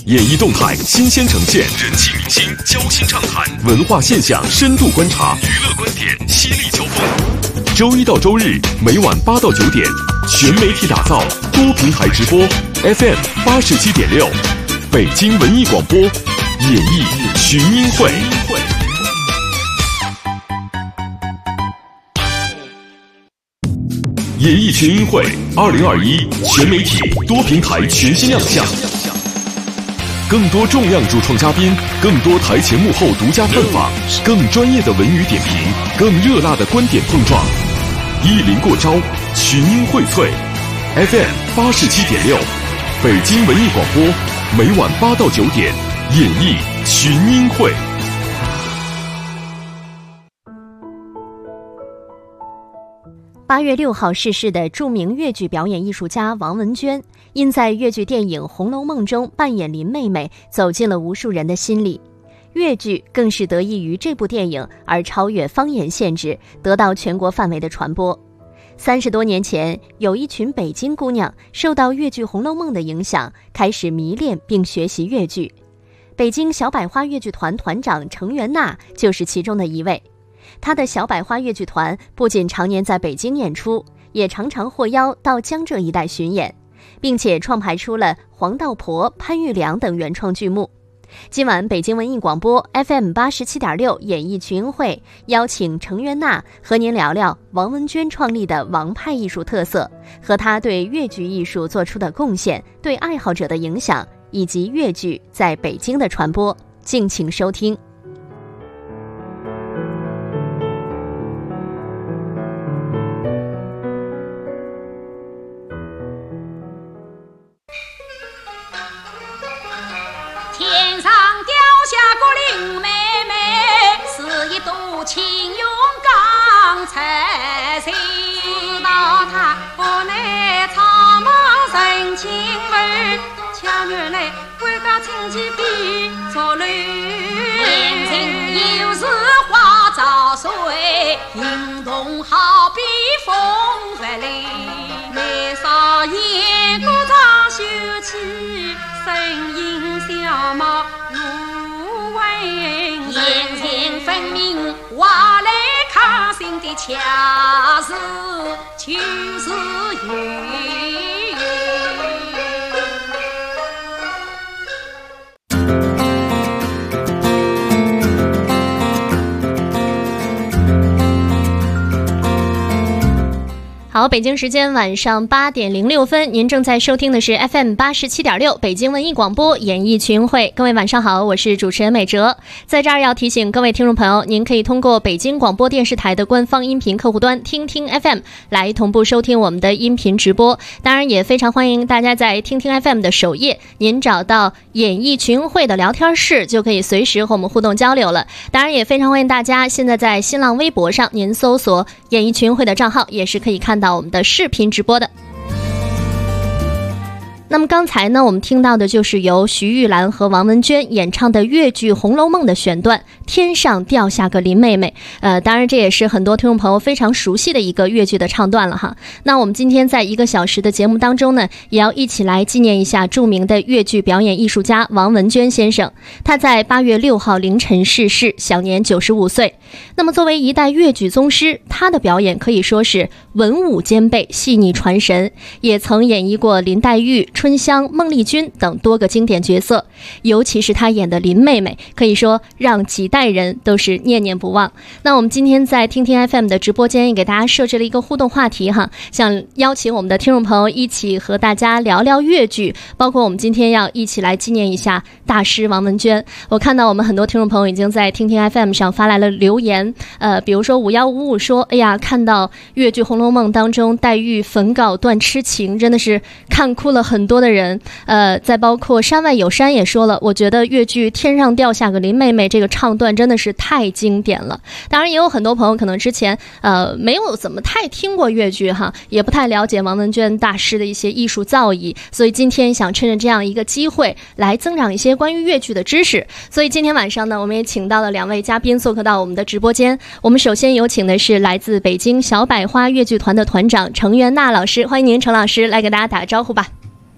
演艺动态新鲜呈现，人气明星交心畅谈，文化现象深度观察，娱乐观点犀利交锋。周一到周日每晚8到9点，全媒体打造，多平台直播 ，FM 87.6，北京文艺广播，演艺群英会。演艺群英会2021全媒体多平台全新亮相，更多重量主创嘉宾，更多台前幕后独家探访，更专业的文娱点评，更热辣的观点碰撞。一临过招，群英荟萃 ，FM 87.6，北京文艺广播，每晚8到9点，演艺群英会。 8月6号逝世的著名越剧表演艺术家王文娟，因在越剧电影《红楼梦》中扮演林妹妹，走进了无数人的心里。越剧更是得益于这部电影而超越方言限制，得到全国范围的传播。30多年前，有一群北京姑娘受到越剧《红楼梦》的影响，开始迷恋并学习越剧。北京小百花越剧团团长程元娜就是其中的一位。他的小百花越剧团不仅常年在北京演出，也常常获邀到江浙一带巡演，并且创排出了《黄道婆》《潘玉良》等原创剧目。今晚北京文艺广播 FM 87.6演艺群英会邀请程元娜和您聊聊王文娟创立的王派艺术特色，和她对越剧艺术做出的贡献，对爱好者的影响，以及越剧在北京的传播。敬请收听。 情勇刚才谁知道他不耐苍茫人情味，恰原来归家亲戚比作累，眼睛有时花照水，行动好比风帆里，眉梢眼骨长秀气，声音小貌如闻，眼睛分明话来开心的恰是就是有。 好，北京时间晚上8点06分，您正在收听的是 FM 87.6北京文艺广播演艺群会。各位晚上好，我是主持人美哲。在这儿要提醒各位听众朋友，您可以通过北京广播电视台的官方音频客户端听听 FM 来同步收听我们的音频直播。当然也非常欢迎大家在听听 FM 的首页，您找到演艺群会的聊天室，就可以随时和我们互动交流了。当然也非常欢迎大家现在在新浪微博上您搜索演艺群会的账号，也是可以看到我们的视频直播的。那么刚才呢，我们听到的就是由徐玉兰和王文娟演唱的越剧《红楼梦》的选段《天上掉下个林妹妹》。当然这也是很多听众朋友非常熟悉的一个越剧的唱段了哈。那我们今天在1个小时的节目当中呢，也要一起来纪念一下著名的越剧表演艺术家王文娟先生。他在8月6号凌晨逝世，享年95岁。那么作为一代越剧宗师，他的表演可以说是文武兼备，细腻传神，也曾演绎过林黛玉、春香、孟丽君等多个经典角色，尤其是她演的林妹妹，可以说让几代人都是念念不忘。那我们今天在听听 FM 的直播间也给大家设置了一个互动话题哈，想邀请我们的听众朋友一起和大家聊聊越剧，包括我们今天要一起来纪念一下大师王文娟。我看到我们很多听众朋友已经在听听 FM 上发来了留言，比如说5155说，哎呀，看到越剧《红楼梦》当中黛玉焚稿断痴情，真的是看哭了很多的人。再包括山外有山也说了，我觉得越剧《天上掉下个林妹妹》这个唱段真的是太经典了。当然也有很多朋友可能之前没有怎么太听过越剧哈，也不太了解王文娟大师的一些艺术造诣，所以今天想趁着这样一个机会来增长一些关于越剧的知识。所以今天晚上呢，我们也请到了2位嘉宾做客到我们的直播间。我们首先有请的是来自北京小百花越剧团的团长程元娜老师，欢迎您程老师来给大家打个招呼吧。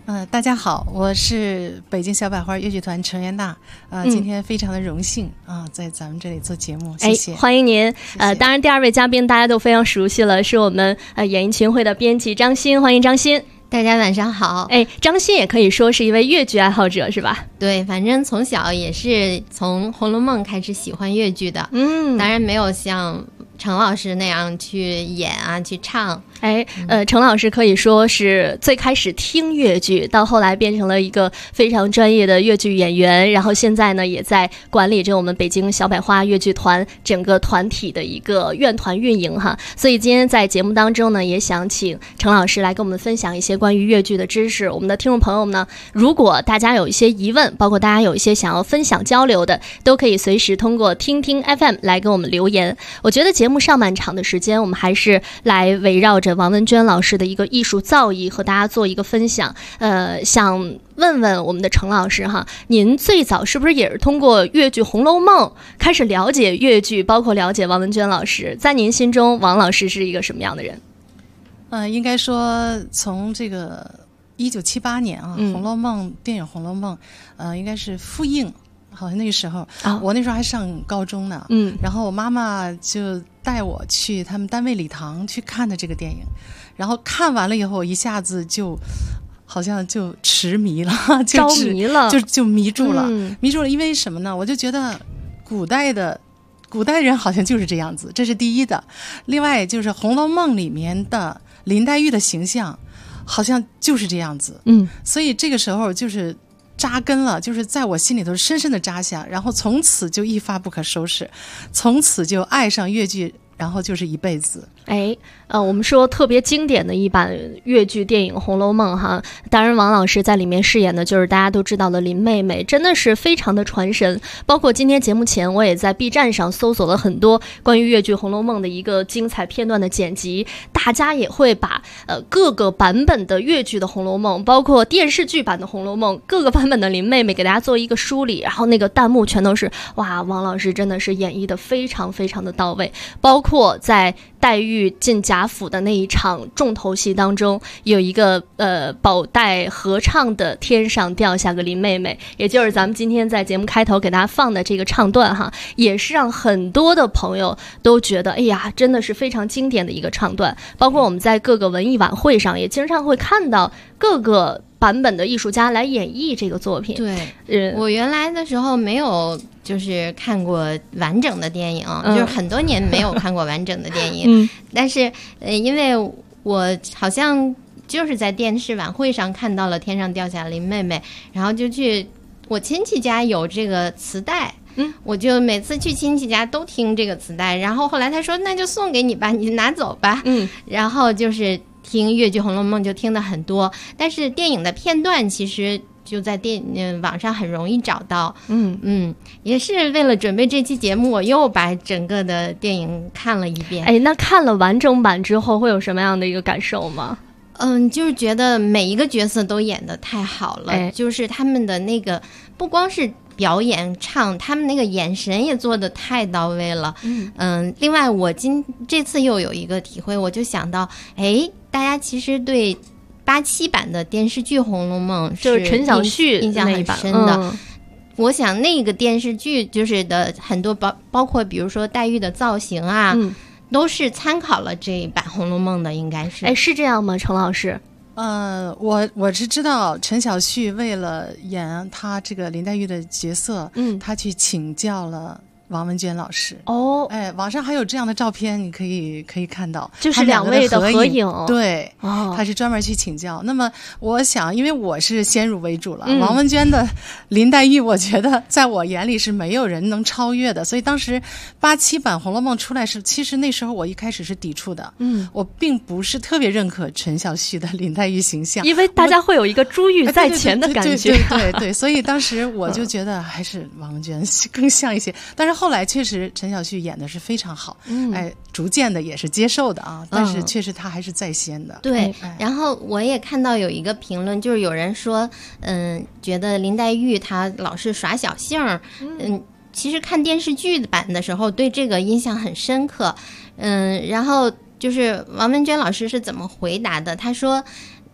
大家好，我是北京小百花越剧团陈元娜，今天非常的荣幸在咱们这里做节目，谢谢， 欢迎您。 谢谢当然第二位嘉宾大家都非常熟悉了，是我们演艺群会的编辑张欣，欢迎张欣。 大家晚上好。 张欣也可以说是一位越剧爱好者是吧？ 对，反正从小也是从《红楼梦》开始喜欢越剧的，当然没有像程老师那样去演啊去唱。 程老师可以说是最开始听越剧，到后来变成了一个非常专业的越剧演员，然后现在呢也在管理着我们北京小百花越剧团整个团体的一个院团运营哈。所以今天在节目当中呢，也想请程老师来跟我们分享一些关于越剧的知识。我们的听众朋友们呢，如果大家有一些疑问，包括大家有一些想要分享交流的，都可以随时通过听听 FM 来跟我们留言。我觉得节目上半场的时间，我们还是来围绕着王文娟老师的一个艺术造诣和大家做一个分享。想问问我们的程老师哈，您最早是不是也是通过越剧《红楼梦》开始了解越剧，包括了解王文娟老师？在您心中，王老师是一个什么样的人？ 应该说从这个1978年红楼梦电影《红楼梦》应该是复映。好像那个时候，我那时候还上高中呢，然后我妈妈就带我去他们单位礼堂去看的这个电影，然后看完了以后，一下子就好像就痴迷了， 着迷了， 就迷住了，迷住了。因为什么呢？我就觉得古代人好像就是这样子，这是第一的。另外就是《红楼梦》里面的林黛玉的形象，好像就是这样子，所以这个时候就是扎根了，就是在我心里头深深的扎下，然后从此就一发不可收拾，从此就爱上越剧，然后就是一辈子。 我们说特别经典的一版越剧电影《红楼梦》哈，当然王老师在里面饰演的就是大家都知道的林妹妹，真的是非常的传神。包括今天节目前，我也在 B 站上搜索了很多关于越剧《红楼梦》的一个精彩片段的剪辑，大家也会把各个版本的越剧的《红楼梦》，包括电视剧版的《红楼梦》，各个版本的林妹妹给大家做一个梳理，然后那个弹幕全都是哇，王老师真的是演绎的非常非常的到位。包括在黛玉进贾府的那一场重头戏当中，有一个宝黛合唱的《天上掉下个林妹妹》，也就是咱们今天在节目开头给大家放的这个唱段哈，也是让很多的朋友都觉得哎呀，真的是非常经典的一个唱段。包括我们在各个文艺晚会上也经常会看到各个版本的艺术家来演绎这个作品。 对，我原来的时候没有就是看过完整的电影，就是很多年没有看过完整的电影，但是因为我好像就是在电视晚会上看到了天上掉下林妹妹，然后就去我亲戚家有这个磁带，我就每次去亲戚家都听这个磁带，然后后来他说那就送给你吧，你拿走吧，然后就是听越剧《红楼梦》就听的很多，但是电影的片段其实就在网上很容易找到。也是为了准备这期节目，我又把整个的电影看了一遍。 那看了完整版之后会有什么样的一个感受吗？ 就是觉得每一个角色都演得太好了，就是他们的那个不光是表演唱，他们那个眼神也做得太到位了。另外我这次又有一个体会，我就想到大家其实对87版的电视剧《红楼梦》 就是陈小旭印象很深的。我想那个电视剧就是的很多包括比如说黛玉的造型啊，都是参考了这一版《红楼梦》的，应该是。 是这样吗，程老师？ 我是知道陈小旭为了演他这个林黛玉的角色，他去请教了王文娟老师。网上还有这样的照片，你可以看到， 就是两位的合影。 对，他是专门去请教。那么我想，因为我是先入为主了，王文娟的林黛玉，我觉得在我眼里是没有人能超越的。所以当时87版《红楼梦》出来时，其实那时候我一开始是抵触的，我并不是特别认可陈小旭的林黛玉形象， 因为大家会有一个珠玉在前的感觉。 对，所以当时我就觉得还是王文娟更像一些。但是后来确实陈小旭演的是非常好，逐渐的也是接受的啊，但是确实他还是在先的。 对，然后我也看到有一个评论，就是有人说觉得林黛玉她老是耍小性儿，其实看电视剧版的时候对这个印象很深刻。然后就是王文娟老师是怎么回答的，他说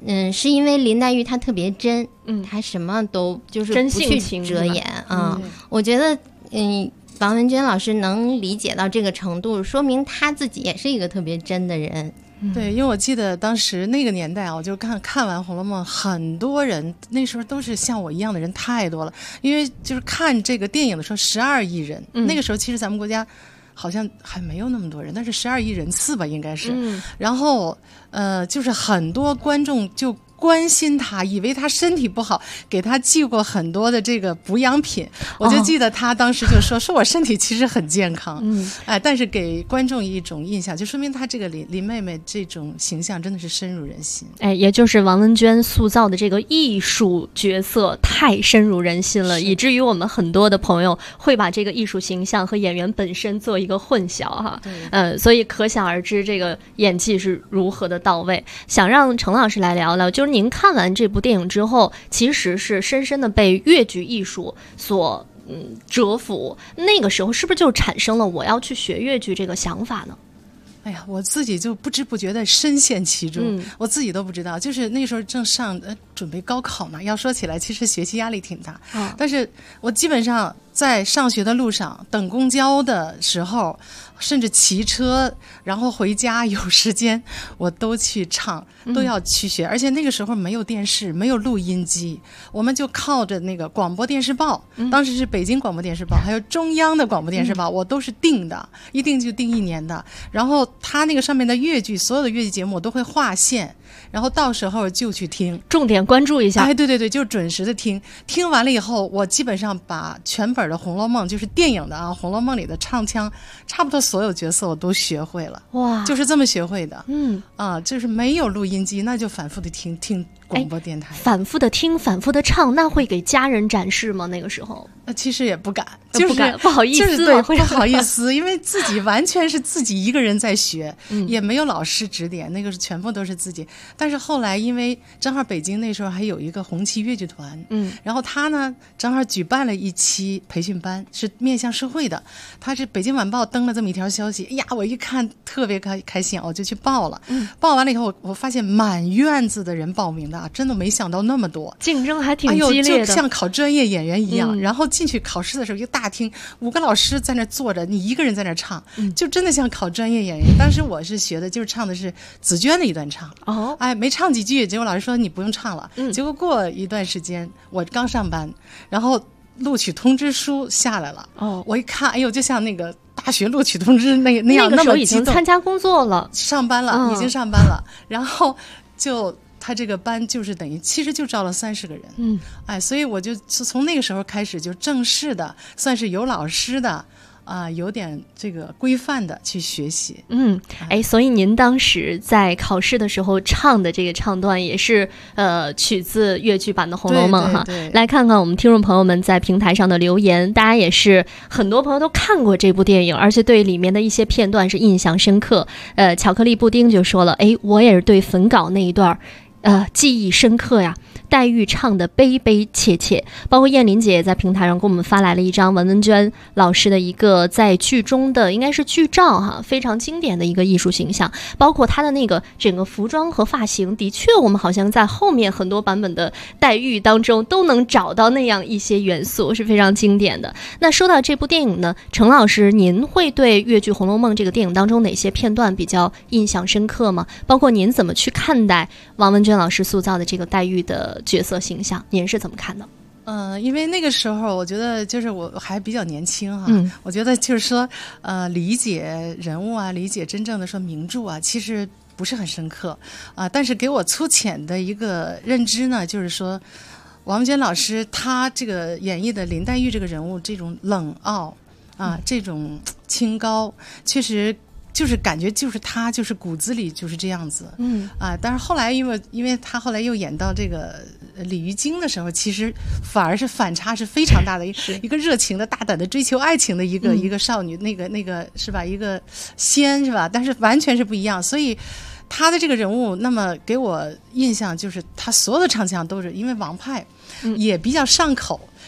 是因为林黛玉她特别真，她什么都就是不去遮掩啊。我觉得王文娟老师能理解到这个程度，说明她自己也是一个特别真的人。 对，因为我记得当时那个年代啊，我就看完《红楼梦》，很多人那时候都是像我一样的人太多了，因为就是看这个电影的时候12亿人，那个时候其实咱们国家好像还没有那么多人，但是12亿人次吧应该是，然后就是很多观众就关心他，以为他身体不好，给他寄过很多的这个补养品。我就记得他当时就说我身体其实很健康，但是给观众一种印象，就说明他这个林妹妹这种形象真的是深入人心。 也就是王文娟塑造的这个艺术角色太深入人心了，以至于我们很多的朋友会把这个艺术形象和演员本身做一个混淆哈。所以可想而知这个演技是如何的到位。想让程老师来聊聊，就是您看完这部电影之后，其实是深深的被越剧艺术所折服，那个时候是不是就产生了我要去学越剧这个想法呢？ 哎呀，我自己就不知不觉的深陷其中，我自己都不知道。就是那时候正准备高考嘛，要说起来，其实学习压力挺大。但是我基本上在上学的路上，等公交的时候，甚至骑车，然后回家有时间，我都去唱，都要去学。而且那个时候没有电视，没有录音机，我们就靠着那个广播电视报，当时是北京广播电视报，还有中央的广播电视报，我都是订的，一订就订1年的。然后他那个上面的粤剧，所有的粤剧节目我都会划线，然后到时候就去听， 重点关注一下。 哎，对，就准时的听。听完了以后，我基本上把全本的《红楼梦》，就是电影的《红楼梦》里的唱腔，差不多所有角色我都学会了。哇，就是这么学会的。就是没有录音机，那就反复的听广播电台， 反复的听，反复的唱，那会给家人展示吗？那个时候其实也不敢，就是不敢，不好意思， 就是对，不好意思，因为自己完全是自己一个人在学，也没有老师指点，那个是全部都是自己。但是后来因为正好北京那时候还有一个红旗越剧团，然后他呢正好举办了一期培训班，是面向社会的，他是北京晚报登了这么一条消息，哎呀，我一看特别开心，我就去报了。报完了以后，我发现满院子的人报名的，真的没想到那么多， 竞争还挺激烈的， 就像考专业演员一样。然后进去考试的时候，一个大厅，5个老师在那坐着，你一个人在那唱，就真的像考专业演员。当时我是学的，就是唱的是紫娟的一段唱，没唱几句，结果老师说你不用唱了。结果过一段时间，我刚上班，然后录取通知书下来了。我一看，哎呦，就像那个大学录取通知那样， 那个时候已经参加工作了， 上班了，已经上班了，然后就。他这个班就是等于其实就招了30个人，所以我就从那个时候开始就正式的算是有老师的有点这个规范的去学习。 所以您当时在考试的时候唱的这个唱段也是取自越剧版的《红楼梦》哈。来看看我们听众朋友们在平台上的留言，大家也是很多朋友都看过这部电影，而且对里面的一些片段是印象深刻。巧克力布丁就说了，我也是对粉稿那一段记忆深刻呀，黛玉唱的悲悲切切。包括燕琳姐也在平台上给我们发来了一张文文娟老师的一个在剧中的应该是剧照哈，非常经典的一个艺术形象，包括她的那个整个服装和发型，的确我们好像在后面很多版本的黛玉当中都能找到那样一些元素，是非常经典的。那说到这部电影呢，程老师您会对越剧《红楼梦》这个电影当中哪些片段比较印象深刻吗？包括您怎么去看待王文娟老师塑造的这个黛玉的角色形象，您是怎么看的？ 因为那个时候我觉得就是我还比较年轻我觉得就是说理解人物理解真正的说名著其实不是很深刻但是给我粗浅的一个认知呢，就是说王文娟老师她这个演绎的林黛玉这个人物，这种冷傲这种清高，确实就是感觉就是他就是骨子里就是这样子但是后来因为他后来又演到这个鲤鱼精的时候，其实反而是反差是非常大的，一个热情的大胆的追求爱情的一个少女，那个是吧，一个仙是吧，但是完全是不一样。所以他的这个人物那么给我印象就是他所有的唱腔都是因为王派也比较上口，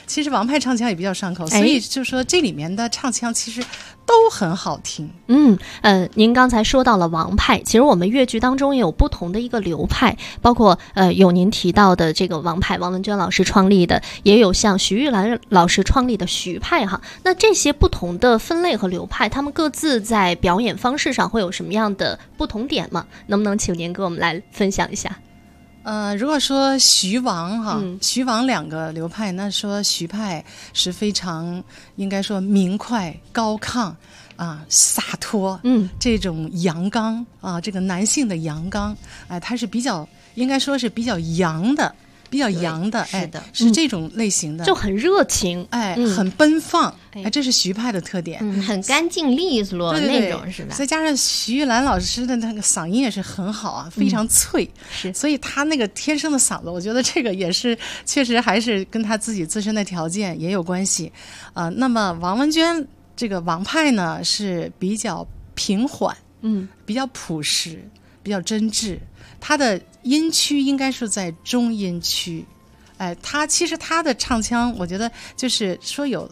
其实王派唱腔也比较上口，所以就说这里面的唱腔其实都很好听。 您刚才说到了王派，其实我们粤剧当中也有不同的一个流派，包括有您提到的这个王派，王文娟老师创立的，也有像徐玉兰老师创立的徐派哈。那这些不同的分类和流派，他们各自在表演方式上会有什么样的不同点吗？能不能请您给我们来分享一下？ 如果说徐王徐王两个流派，那说徐派是非常应该说明快高亢洒脱，这种阳刚这个男性的阳刚，他是比较应该说是比较阳的。比较阳的， 是的， 是这种类型的， 就很热情， 很奔放，这是徐派的特点， 很干净利落那种，是吧？ 再加上徐玉兰老师的那个嗓音也是很好啊，非常脆， 是， 所以他那个天生的嗓子，我觉得这个也是确实还是跟他自己自身的条件也有关系那么王文娟这个王派呢是比较平缓，比较朴实，比较真挚。他的音区应该是在中音区，他其实他的唱腔，我觉得就是说有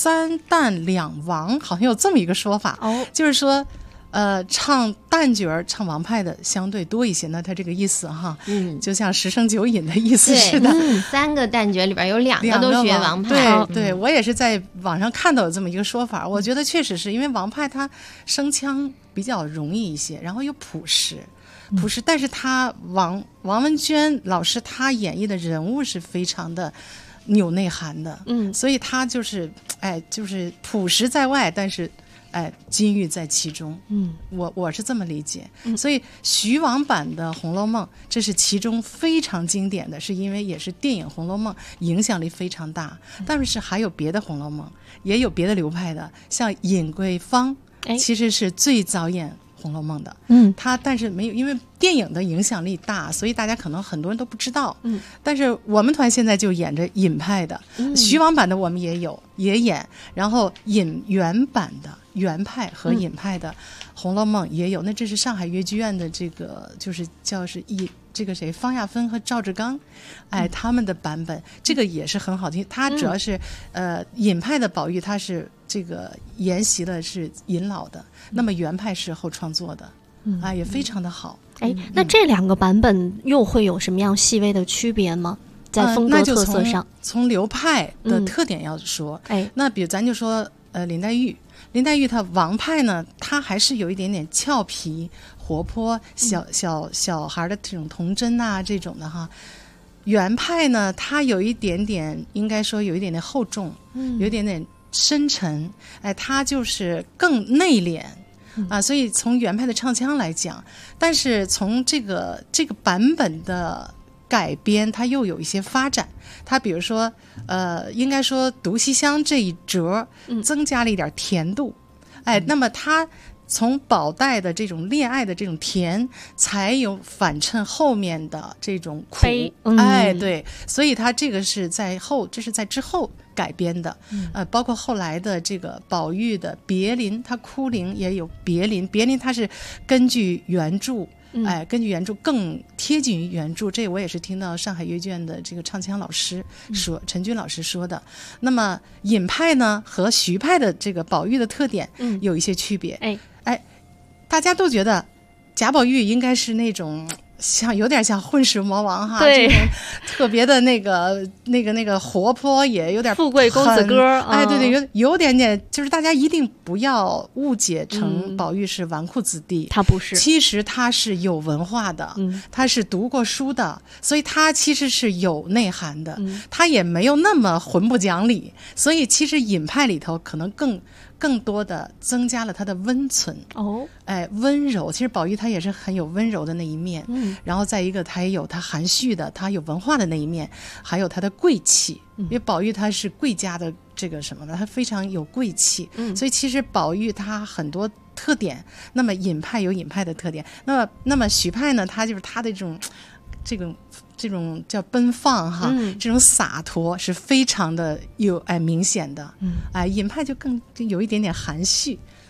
3旦2王，好像有这么一个说法，就是说，唱旦角唱王派的相对多一些，那他这个意思哈，就像十声九引的意思似的 ，3个旦角里边有2个都学王派， 对，我也是在网上看到有这么一个说法，我觉得确实是因为王派他声腔比较容易一些，然后又朴实，但是他王文娟老师他演绎的人物是非常的有内涵的，所以他就是就是朴实在外，但是金玉在其中，我是这么理解，所以徐王版的《红楼梦》这是其中非常经典的，是因为也是电影《红楼梦》影响力非常大，但是还有别的《红楼梦》，也有别的流派的，像尹桂芳其实是最早演《红楼梦》的，他但是没有，因为电影的影响力大，所以大家可能很多人都不知道，但是我们团现在就演着尹派的，徐王版的我们也演，然后尹原版的原派和尹派的《红楼梦》也有，那这是上海越剧院的这个就是这个谁方亚芬和赵志刚，他们的版本，这个也是很好听。他主要是尹派的宝玉，他是这个沿袭的是尹老的，那么原派是后创作的，也非常的好。 那这2个版本又会有什么样细微的区别吗？在风格特色上， 从流派的特点要说，那比如咱就说林黛玉她王派呢，她还是有一点点俏皮活泼，小孩的这种童真这种的哈。原派呢，她有一点点应该说有一点点厚重，有一点点深沉，她就是更内敛所以从原派的唱腔来讲，但是从这个版本的改编，它又有一些发展。它比如说应该说毒西厢这一折增加了一点甜度，那么它从宝黛的这种恋爱的这种甜，才有反衬后面的这种苦，对，所以它这个是这是在之后改编的，包括后来的这个宝玉的别林，它哭灵也有别林它是根据原著。根据原著更贴近于原著，这我也是听到上海越剧院的这个唱腔老师说，陈军老师说的。那么尹派呢和徐派的这个宝玉的特点有一些区别，大家都觉得贾宝玉应该是那种有点像混世魔王哈， 对， 特别的那个活泼，也有点富贵公子哥， 对，有点点，就是大家一定不要误解成宝玉是纨绔子弟， 他不是， 其实他是有文化的，他是读过书的，所以他其实是有内涵的，他也没有那么混不讲理，所以其实尹派里头可能更多的增加了他的温存温柔。其实宝玉他也是很有温柔的那一面，然后再一个他也有他含蓄的，他有文化的那一面，还有他的贵气，因为宝玉他是贵家的这个什么的，他非常有贵气，所以其实宝玉他很多特点，那么尹派有尹派的特点，那么许派呢，他就是他的这种叫奔放哈，这种洒脱是非常的有明显的，尹派就更有一点点含蓄，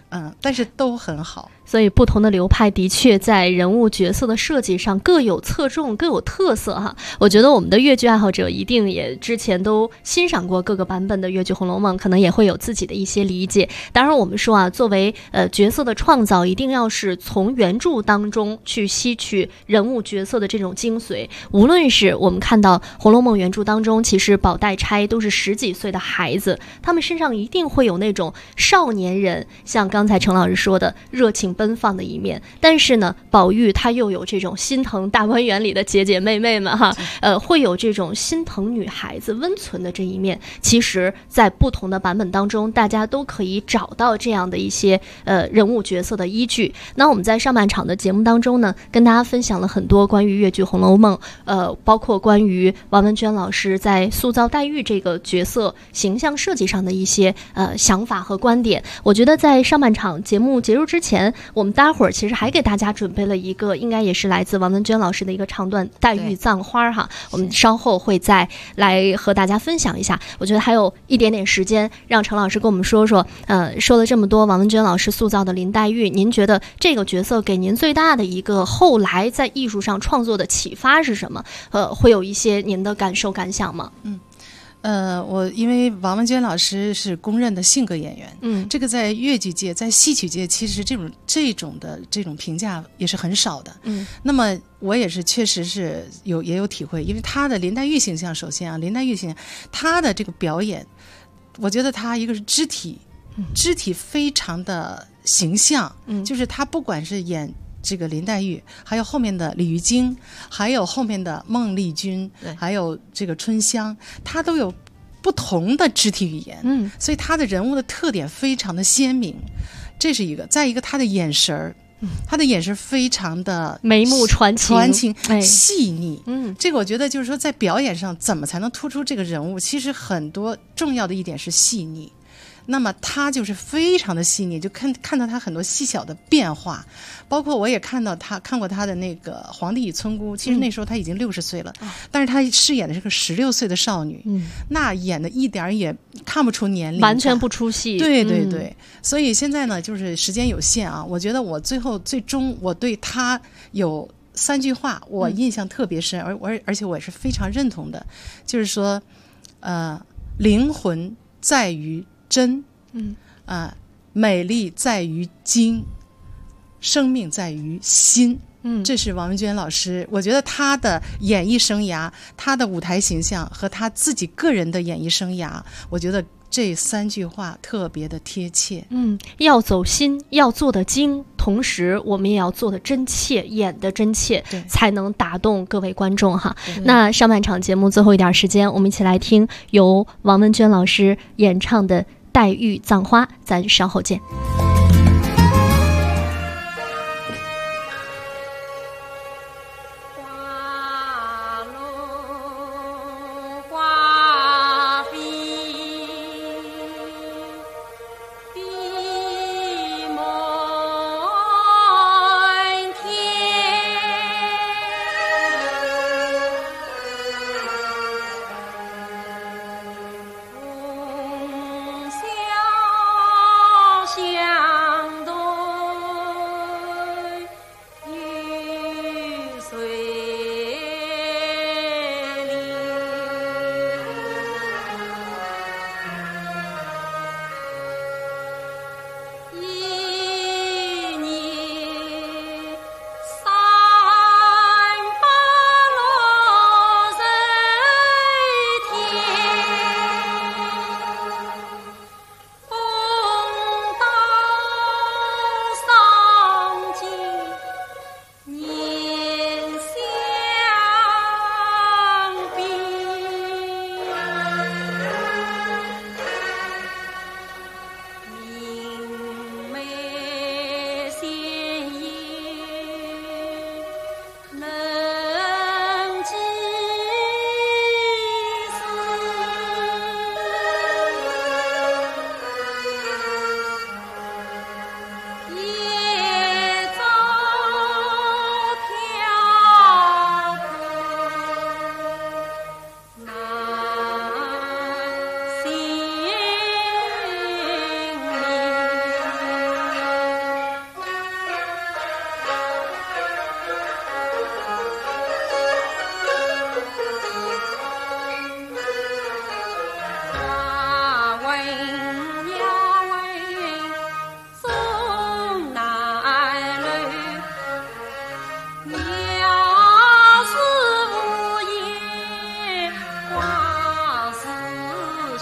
但是都很好。 所以不同的流派的确在人物角色的设计上各有侧重，各有特色哈。我觉得我们的粤剧爱好者一定也之前都欣赏过各个版本的粤剧《红楼梦》，可能也会有自己的一些理解。当然我们说啊，作为角色的创造，一定要是从原著当中去吸取人物角色的这种精髓。无论是我们看到《红楼梦》原著当中，其实宝黛钗都是10几岁的孩子，他们身上一定会有那种少年人，像刚才程老师说的热情奔放的一面，但是呢，宝玉他又有这种心疼大观园里的姐姐妹妹们哈，会有这种心疼女孩子温存的这一面。其实在不同的版本当中，大家都可以找到这样的一些人物角色的依据。那我们在上半场的节目当中呢，跟大家分享了很多关于粤剧《红楼梦》，包括关于王文娟老师在塑造黛玉这个角色形象设计上的一些想法和观点。我觉得在上半场节目结束之前，我们待会儿其实还给大家准备了一个应该也是来自王文娟老师的一个唱段《黛玉葬花》哈，我们稍后会再来和大家分享一下。我觉得还有一点点时间，让程老师跟我们说说，说了这么多王文娟老师塑造的林黛玉，您觉得这个角色给您最大的一个后来在艺术上创作的启发是什么？会有一些您的感受感想吗？ 我因为王文娟老师是公认的性格演员，这个在粤剧界、在戏曲界，其实这种评价也是很少的。那么我也是确实是也有体会，因为她的林黛玉形象，首先啊，林黛玉形象她的这个表演，我觉得她一个是肢体非常的形象，就是她不管是演这个林黛玉，还有后面的李玉京，还有后面的孟丽君，还有这个春香，她都有不同的肢体语言，所以她的人物的特点非常的鲜明，这是一个。再一个，她的眼神儿，她的眼神非常的眉目传情， 细腻。这个我觉得就是说，在表演上怎么才能突出这个人物，其实很多重要的一点是细腻。那么他就是非常的细腻，就看到他很多细小的变化，包括我也看过他的那个《皇帝与村姑》，其实那时候他已经60岁了，但是他饰演的是个16岁的少女，那演的一点也看不出年龄， 完全不出戏。 对对对，所以现在呢，就是时间有限啊，我觉得我最终我对他有3句话我印象特别深，而且我也是非常认同的，就是说，灵魂在于真，美丽在于精，生命在于心。这是王文娟老师，我觉得她的演艺生涯，她的舞台形象和她自己个人的演艺生涯，我觉得这3句话特别的贴切。 要走心，要做得精，同时我们也要做得真切，演得真切，才能打动各位观众哈。那上半场节目最后一点时间，我们一起来听由王文娟老师演唱的《黛玉葬花》，咱稍后见。 下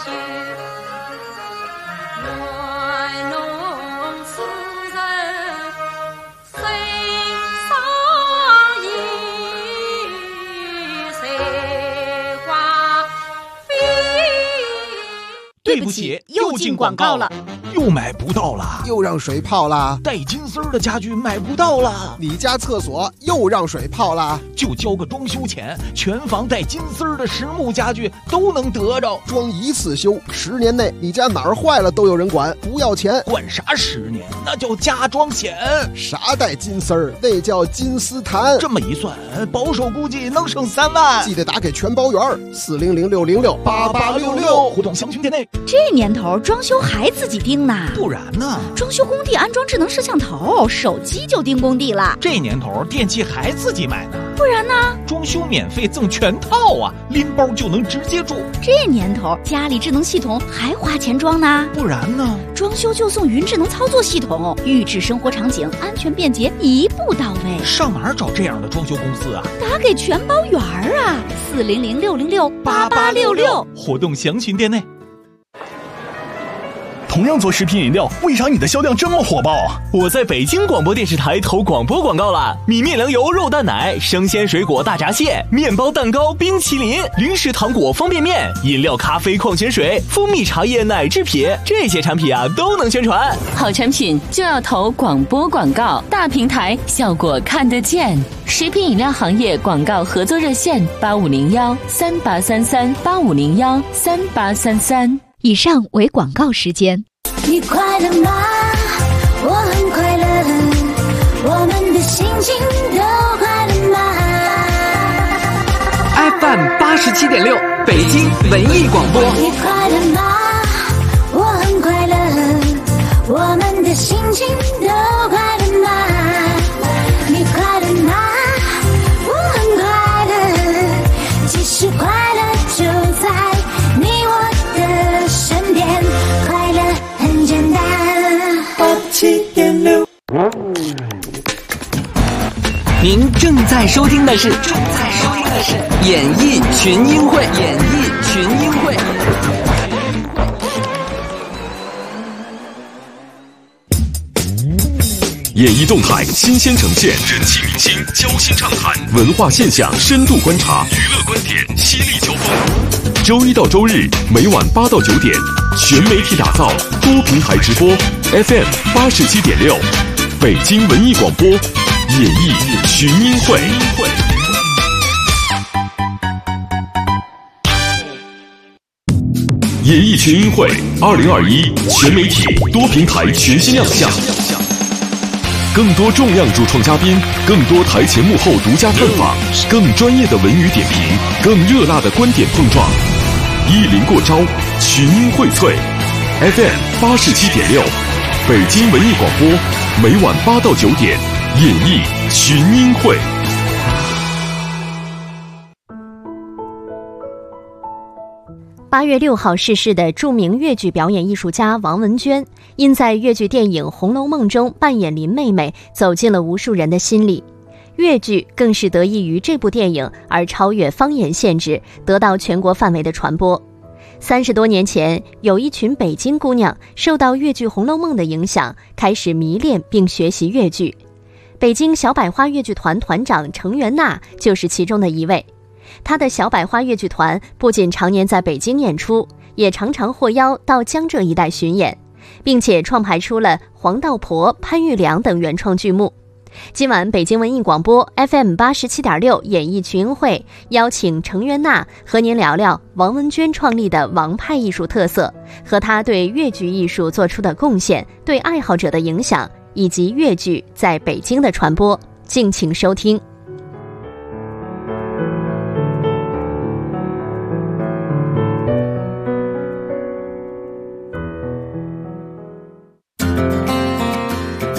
对不起，又进广告了，又买不到了， 又让水泡了， 带金丝的家具买不到了， 你家厕所又让水泡了， 就交个装修钱，全房带金丝的实木家具都能得着， 装一次修，10年内你家哪儿坏了都有人管，不要钱。 管啥10年？那叫加装险。 啥带金丝儿？那叫金丝檀。 这么一算，保守估计能省3万。 记得打给全包员，400-606-8866， 互动详询店内。 这年头装修还自己盯呢？ 不然呢？ 装修工地安装智能摄像头，手机就盯工地了。 这年头电器还自己买呢？ 不然呢？ 装修免费赠全套啊，拎包就能直接住。 这年头家里智能系统还花钱装呢？ 不然呢？ 装修就送云智能操作系统，预制生活场景，安全便捷，一步到位。 上哪儿找这样的装修公司啊？ 打给全包员啊，400-606-8866， 活动详询店内。 同样做食品饮料，为啥你的销量这么火爆？ 我在北京广播电视台投广播广告了，米面粮油肉蛋奶、生鲜水果大闸蟹、面包蛋糕、冰淇淋、零食糖果方便面、饮料咖啡矿泉水、蜂蜜茶叶奶制品，这些产品啊都能宣传。 好产品就要投广播广告，大平台效果看得见。食品饮料行业广告合作热线8501-3833-8501-3833。 以上为广告时间。 你快乐吗？我很快乐，我们的心情都快乐吗？ FM 87.6北京文艺广播。 你快乐吗？我很快乐，我们的心情都快乐吗？你快乐吗？我很快乐，其实快乐就在你我的身边，快乐很简单。87.6。 您正在收听的是演艺群英会。 演艺动态新鲜呈现，人气明星交心畅谈，文化现象深度观察，娱乐观点犀利交锋。周一到周日每晚8到9点，全媒体打造，多平台直播 ，FM 87.6，北京文艺广播，演艺群英会。演艺群英会2021全媒体多平台全新亮相。更多重量主创嘉宾，更多台前幕后独家探访，更专业的文娱点评，更热辣的观点碰撞，一临过招，群英荟萃。FM 87.6，北京文艺广播，每晚8到9点，演艺群英会。 8月6号逝世的著名越剧表演艺术家王文娟，因在越剧电影《红楼梦》中扮演林妹妹，走进了无数人的心里。越剧更是得益于这部电影而超越方言限制，得到全国范围的传播。30多年前，有一群北京姑娘受到越剧《红楼梦》的影响，开始迷恋并学习越剧。北京小百花越剧团团长程元娜就是其中的一位。他的小百花越剧团不仅常年在北京演出，也常常获邀到江浙一带巡演，并且创排出了《黄道婆》《潘玉良》等原创剧目。今晚北京文艺广播 FM 87.6演艺群英会邀请程元娜和您聊聊王文娟创立的王派艺术特色，和她对越剧艺术做出的贡献，对爱好者的影响，以及越剧在北京的传播。敬请收听。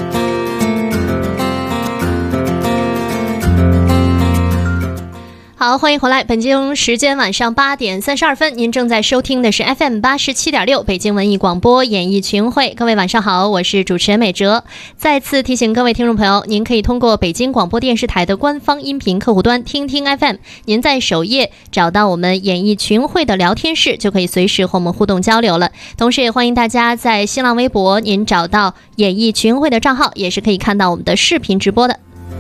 好， 好，欢迎回来。本京时间晚上8点32分，您正在收听的是 FM 87.6北京文艺广播演艺群会。各位晚上好，我是主持人美哲。再次提醒各位听众朋友，您可以通过北京广播电视台的官方音频客户端听听 FM， 您在首页找到我们演艺群会的聊天室，就可以随时和我们互动交流了。同时也欢迎大家在新浪微博，您找到演艺群会的账号，也是可以看到我们的视频直播的。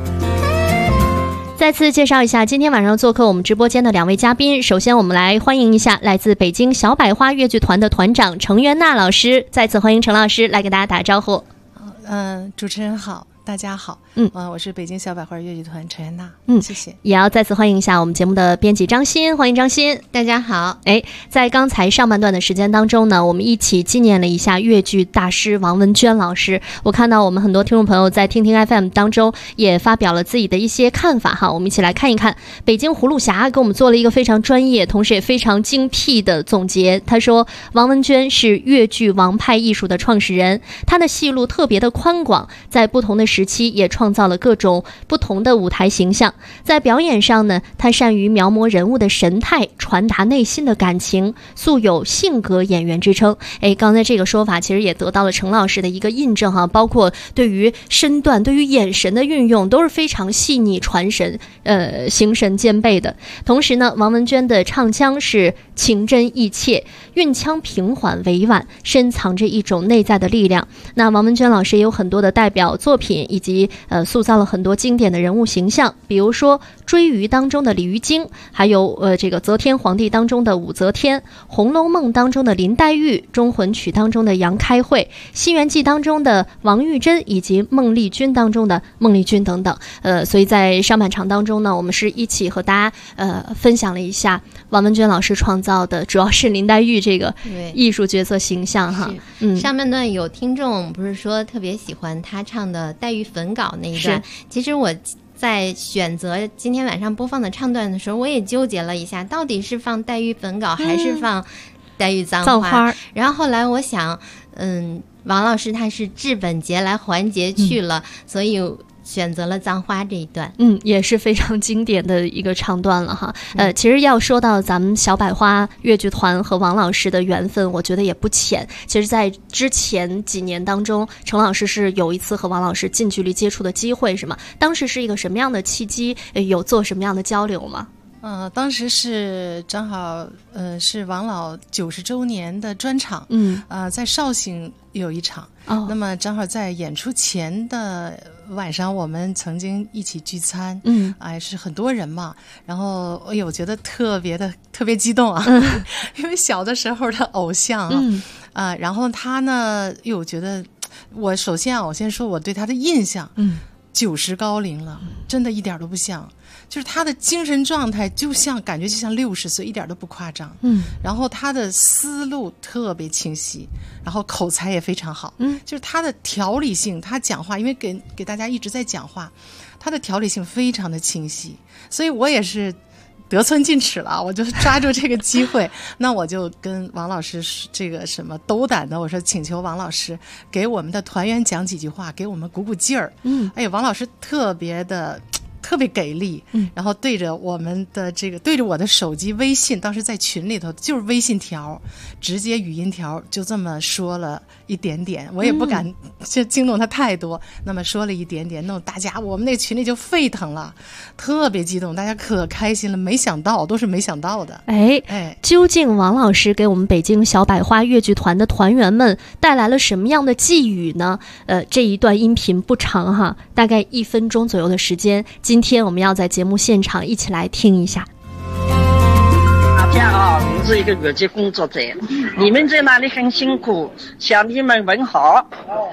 再次介绍一下今天晚上做客我们直播间的2位嘉宾。首先我们来欢迎一下来自北京小百花越剧团的团长程元娜老师，再次欢迎程老师来给大家打招呼。 主持人好，大家好，我是北京小百花越剧团程元娜，谢谢。 也要再次欢迎一下我们节目的编辑张欣，欢迎张欣， 大家好。 在刚才上半段的时间当中呢，我们一起纪念了一下越剧大师王文娟老师。我看到我们很多听众朋友在听听 FM 当中也发表了自己的一些看法哈，我们一起来看一看。北京葫芦侠给我们做了一个非常专业，同时也非常精辟的总结。他说，王文娟是越剧王派艺术的创始人，他的戏路特别的宽广，在不同的时期也创造了各种不同的舞台形象。在表演上呢，他善于描摹人物的神态，传达内心的感情，素有性格演员之称。刚才这个说法其实也得到了程老师的一个印证哈，包括对于身段、对于眼神的运用都是非常细腻传神，形神兼备的。同时呢，王文娟的唱腔是情真意切，韵腔平缓委婉，深藏着一种内在的力量。那王文娟老师也有很多的代表作品，以及塑造了很多经典的人物形象，比如说《追鱼》当中的李鱼精，还有这个《则天皇帝》当中的武则天，《红楼梦》当中的林黛玉，《忠魂曲》当中的杨开慧，《西园记》当中的王玉珍，以及《孟丽君》当中的孟丽君等等。所以在上半场当中呢，我们是一起和大家分享了一下王文娟老师创造的主要是林黛玉这个艺术角色形象哈。 上半段有听众不是说特别喜欢他唱的黛玉焚稿那一段，其实我在选择今天晚上播放的唱段的时候，我也纠结了一下，到底是放黛玉焚稿还是放黛玉葬花。然后后来我想王老师他是治本节来还节去了，所以选择了葬花这一段。 也是非常经典的一个唱段了哈。其实要说到咱们小百花越剧团和王老师的缘分，我觉得也不浅。其实在之前几年当中，程老师是有一次和王老师近距离接触的机会是吗？当时是一个什么样的契机，有做什么样的交流吗？ 当时是正好是王老90周年的专场，在绍兴有一场，那么正好在演出前的晚上，我们曾经一起聚餐，是很多人嘛，然后我觉得特别激动啊，因为小的时候的偶像然后他呢又觉得我首先我先说我对他的印象，90高龄了，真的一点都不像。就是他的精神状态感觉就像60岁，一点都不夸张。然后他的思路特别清晰，然后口才也非常好。就是他的条理性，他讲话，因为给大家一直在讲话，他的条理性非常的清晰，所以我也是得寸进尺了，我就抓住这个机会，那我就跟王老师这个什么斗胆的，我说请求王老师给我们的团员讲几句话，给我们鼓劲儿。王老师特别给力，然后对着我们的对着我的手机微信，当时在群里头就是微信条，直接语音条就这么说了一点点，我也不敢就惊动他太多，那么说了一点点，弄大家我们那群里就沸腾了，特别激动，大家可开心了，没想到的。 究竟王老师给我们北京小百花越剧团的团员们带来了什么样的寄语呢？这一段音频不长哈，大概1分钟左右的时间，今天我们要在节目现场一起来听一下。 大家好，我是一个越剧工作者，你们在那里很辛苦，向你们问好。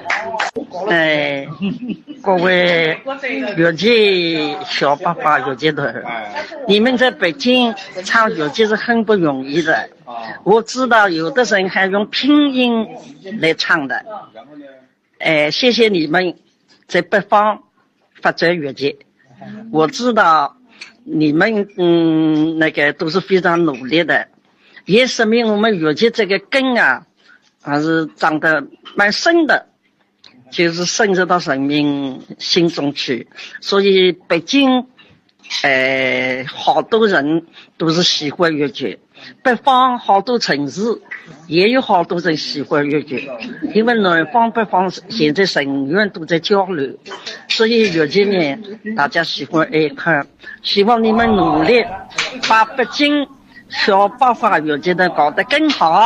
各位越剧小百花越剧团，你们在北京唱越剧是很不容易的，我知道有的人还用拼音来唱的。谢谢你们在北方发展越剧，我知道你们都是非常努力的，也说明我们越剧这个根还是长得蛮深的，就是深入到人民心中去。所以北京好多人都是喜欢粤剧，北方好多城市也有好多人喜欢粤剧，因为南方北方现在人员都在交流，所以粤剧呢大家喜欢爱看，希望你们努力把北京小百花粤剧的搞得更好。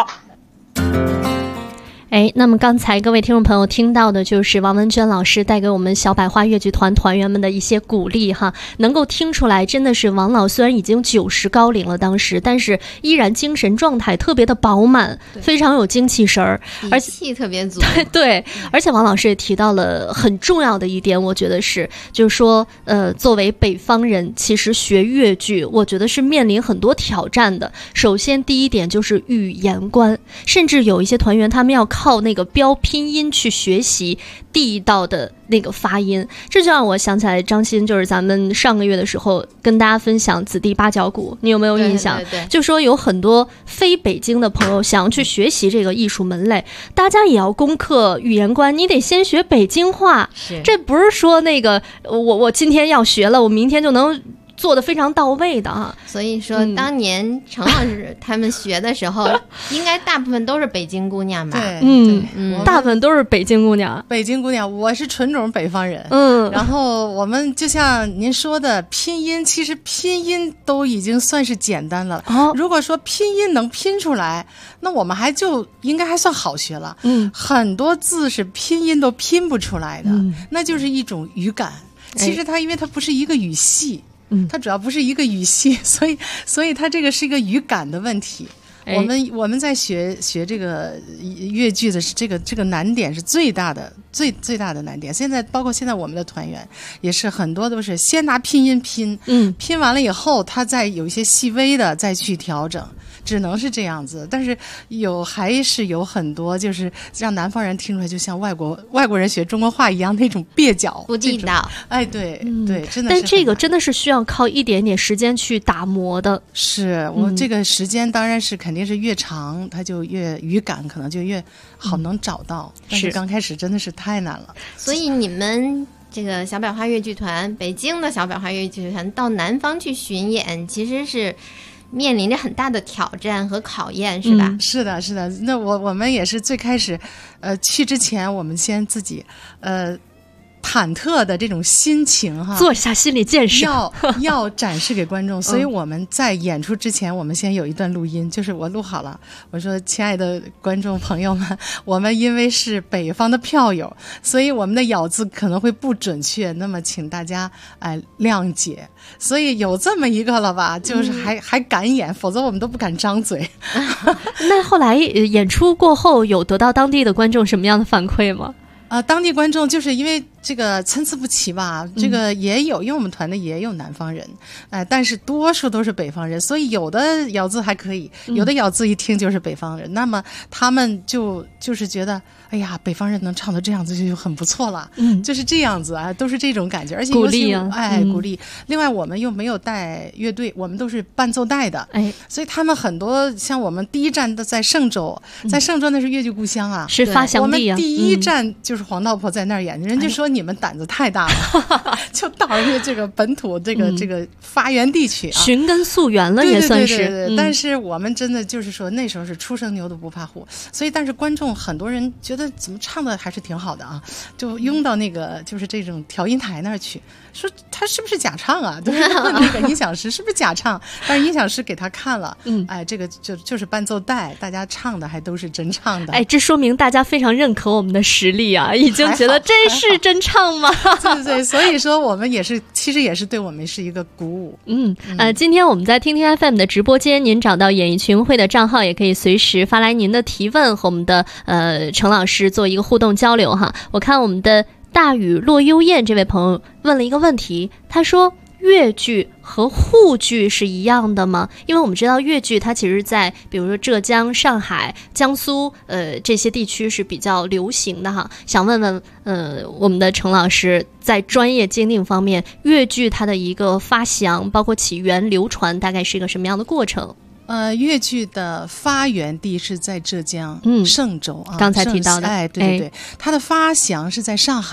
那么刚才各位听众朋友听到的就是王文娟老师带给我们小百花粤剧团团员们的一些鼓励哈，能够听出来真的是王老虽然已经90高龄了当时，但是依然精神状态特别的饱满，非常有精气神儿，而且气特别足。 对，而且王老师也提到了很重要的一点，我觉得是就是说作为北方人，其实学粤剧我觉得是面临很多挑战的。首先第一点就是语言关，甚至有一些团员他们要靠那个标拼音去学习地道的那个发音，这就让我想起来张欣，就是咱们上个月的时候跟大家分享子弟八角鼓，你有没有印象？ 对， 就说有很多非北京的朋友想要去学习这个艺术门类，大家也要攻克语言关，你得先学北京话，这不是说那个我今天要学了，我明天就能做得非常到位的啊。 所以说当年程老师他们学的时候应该大部分都是北京姑娘吧？ 对， 大部分都是北京姑娘。 北京姑娘，我是纯种北方人。然后我们就像您说的拼音，其实拼音都已经算是简单了。如果说拼音能拼出来，那我们就应该还算好学了。很多字是拼音都拼不出来的，那就是一种语感。其实它因为它不是一个语系。它主要不是一个语系，所以它这个是一个语感的问题。我们在学这个粤剧的这个难点是最大的最大的难点。包括现在我们的团员也是很多都是先拿拼音拼，拼完了以后，他再有一些细微的再去调整。只能是这样子，但是还是有很多就是让南方人听出来就像外国人学中国话一样那种蹩脚不地道。 对，真的是。 但这个真的是需要靠一点点时间去打磨的。 是我这个时间当然是肯定是越长，它就越语感可能就越好能找到。但是刚开始真的是太难了。 所以你们这个小百花粤剧团，北京的小百花粤剧团到南方去巡演，其实是面临着很大的挑战和考验，是吧？ 是的。那我们也是最开始，去之前我们先自己，忐忑的这种心情哈， 做一下心理建设， 要展示给观众。所以我们在演出之前，我们先有一段录音，就是我录好了。我说：“亲爱的观众朋友们，我们因为是北方的票友，所以我们的咬字可能会不准确，那么请大家谅解。”所以有这么一个了吧，就是还敢演，否则我们都不敢张嘴。 那后来演出过后，有得到当地的观众什么样的反馈吗？ 当地观众就是因为这个参差不齐吧，这个也有，因为我们团的也有南方人，但是多数都是北方人，所以有的咬字还可以，有的咬字一听就是北方人，那么他们就是觉得，哎呀，北方人能唱到这样子就很不错了，就是这样子啊，都是这种感觉，而且鼓励啊， 鼓励。另外我们又没有带乐队，我们都是伴奏带的，所以他们很多像我们第一站都在嵊州，在嵊州那是粤剧故乡啊， 是发祥地啊， 我们第一站就是黄道婆在那儿演，人家说你们胆子太大了，就到这个本土这个发源地去啊， 寻根溯源了也算是。 对，但是我们真的就是说那时候是初生牛犊不怕虎，所以但是观众很多人觉得怎么唱的还是挺好的啊，就拥到那个就是这种调音台那儿去，说他是不是假唱啊？就是问那个音响师是不是假唱，但是音响师给他看了，这个就是伴奏带，大家唱的还都是真唱的。 这说明大家非常认可我们的实力啊，已经觉得这是真唱吗？ 对，所以说我们也是，其实也是对我们是一个鼓舞。 今天我们在听听 FM 的直播间，您找到演艺群会的账号，也可以随时发来您的提问，和我们的程老师做一个互动交流哈。我看我们的大雨落幽燕这位朋友问了一个问题，他说粤剧和沪剧是一样的吗？因为我们知道粤剧它其实在比如说浙江、上海、江苏这些地区是比较流行的哈。想问问我们的程老师，在专业鉴定方面，粤剧它的一个发祥包括起源流传大概是一个什么样的过程？ 粤剧的发源地是在浙江，嵊州啊， 刚才提到的， 对，它的发祥是在上海。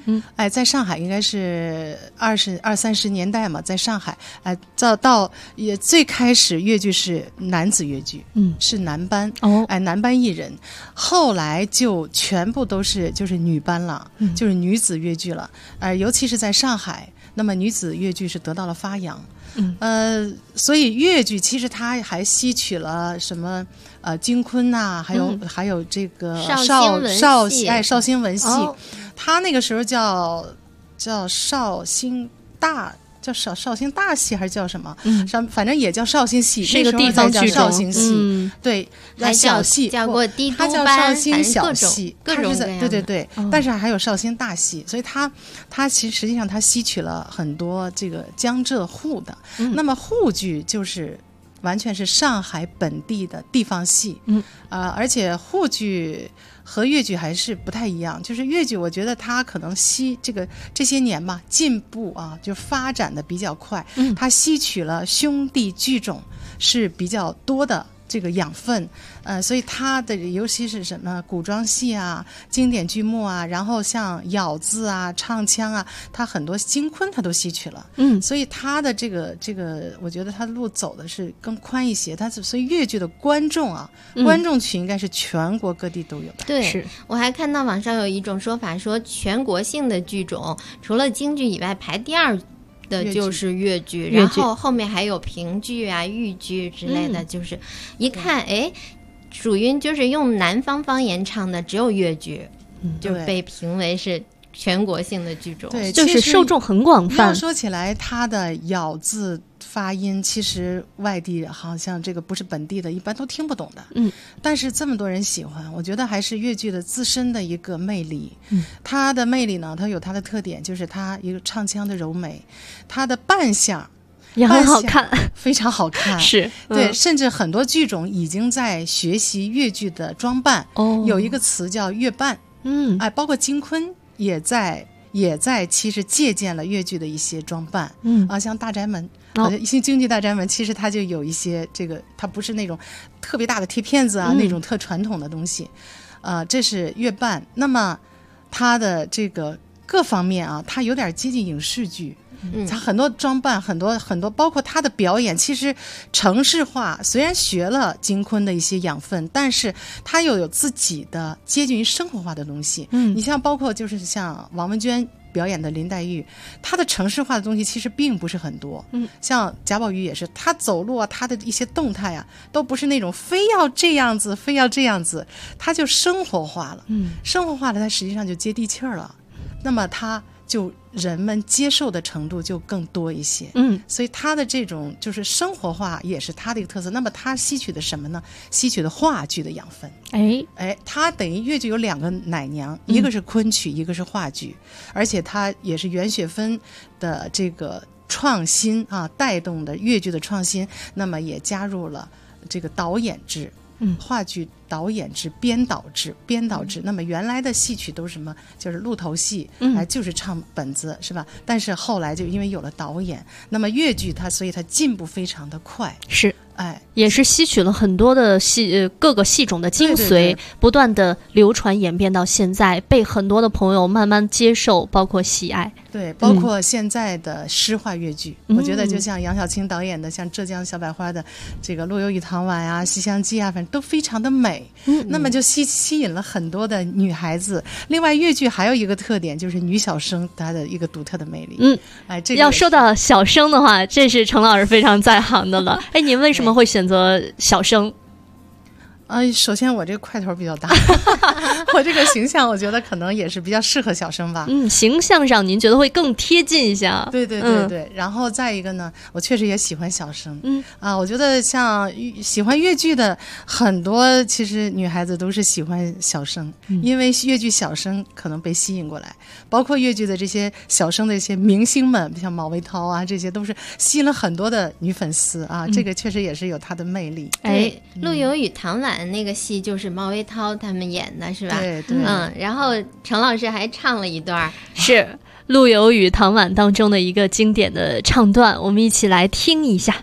在上海应该是20、30年代嘛，在上海，到也最开始粤剧是男子粤剧，是男班，男班艺人，后来就全部都是就是女班了，就是女子粤剧了，尤其是在上海，那么女子粤剧是得到了发扬。所以粤剧其实它还吸取了什么京昆呐，还有这个绍兴文戏，它那个时候叫绍兴大。叫绍兴大戏还是叫什么？反正也叫绍兴戏， 是个地方剧种。 绍兴戏，对，小戏叫过低它叫绍兴小戏， 各种对，但是还有绍兴大戏，所以它实际上它吸取了很多这个江浙沪的。那么沪剧就是完全是上海本地的地方戏，而且沪剧和粤剧还是不太一样，就是粤剧我觉得它可能这些年吧进步啊，就发展的比较快，它吸取了兄弟剧种是比较多的这个养分，所以它的尤其是什么古装戏啊、经典剧目啊，然后像咬字啊、唱腔啊，它很多京昆它都吸取了，所以它的这个，我觉得它的路走的是更宽一些。所以粤剧的观众啊，观众群应该是全国各地都有的。 对，我还看到网上有一种说法，说全国性的剧种除了京剧以外，排第2的就是粤剧，然后后面还有评剧啊、豫剧之类的，就是一看属于就是用南方方言唱的只有粤剧，就被评为是全国性的剧种， 对， 就是受众很广泛。 要说起来，它的咬字发音，其实外地好像这个不是本地的，一般都听不懂的。但是这么多人喜欢，我觉得还是粤剧的自身的一个魅力。它的魅力呢，它有它的特点，就是它一个唱腔的柔美，它的扮相也很好看， 非常好看。是对，甚至很多剧种已经在学习粤剧的装扮。有一个词叫粤扮。包括京昆也在其实借鉴了粤剧的一些装扮。像大宅门，京剧大宅门，其实它就有一些这个，它不是那种特别大的贴片子啊，那种特传统的东西。这是粤扮。那么它的这个各方面啊，它有点接近影视剧。他很多装扮，很多，包括他的表演，其实城市化。虽然学了京昆的一些养分，但是他又有自己的接近于生活化的东西。你像包括就是像王文娟表演的林黛玉，她的城市化的东西其实并不是很多。像贾宝玉也是，他走路啊，他的一些动态啊，都不是那种非要这样子，他就生活化了。生活化了，他实际上就接地气儿了。那么他就人们接受的程度就更多一些。所以他的这种就是生活化也是他的一个特色。那么他吸取的什么呢？吸取的话剧的养分。他等于粤剧有2个奶娘，一个是昆曲，一个是话剧，而且他也是袁雪芬的这个创新啊，带动的粤剧的创新，那么也加入了这个导演制。话剧导演制、编导制。那么原来的戏曲都是什么？就是路头戏，就是唱本子，是吧？但是后来就因为有了导演，那么粤剧所以它进步非常的快。是。 也是吸取了很多的各个戏种的精髓，不断的流传演变到现在，被很多的朋友慢慢接受，包括喜爱。 对，包括现在的诗化粤剧，我觉得就像杨晓青导演的，像浙江小百花的这个《陆游与唐婉》啊、《西厢记》啊，反正都非常的美。那么就吸引了很多的女孩子。另外，粤剧还有一个特点就是女小生她的一个独特的魅力。这个要说到小生的话，这是程老师非常在行的了。您为什么会选择小生？ 首先我这个块头比较大，我这个形象我觉得可能也是比较适合小生吧。 形象上您觉得会更贴近一下？ 对。然后再一个呢，我确实也喜欢小生。我觉得像喜欢粤剧的很多，其实女孩子都是喜欢小生，因为粤剧小生可能被吸引过来，包括粤剧的这些小生的一些明星们，像毛维涛啊，这些都是吸引了很多的女粉丝啊。这个确实也是有它的魅力。 陆游与唐婉那个戏就是毛维涛他们演的是吧？ 对。 然后程老师还唱了一段， 是陆游与唐婉当中的一个经典的唱段，我们一起来听一下。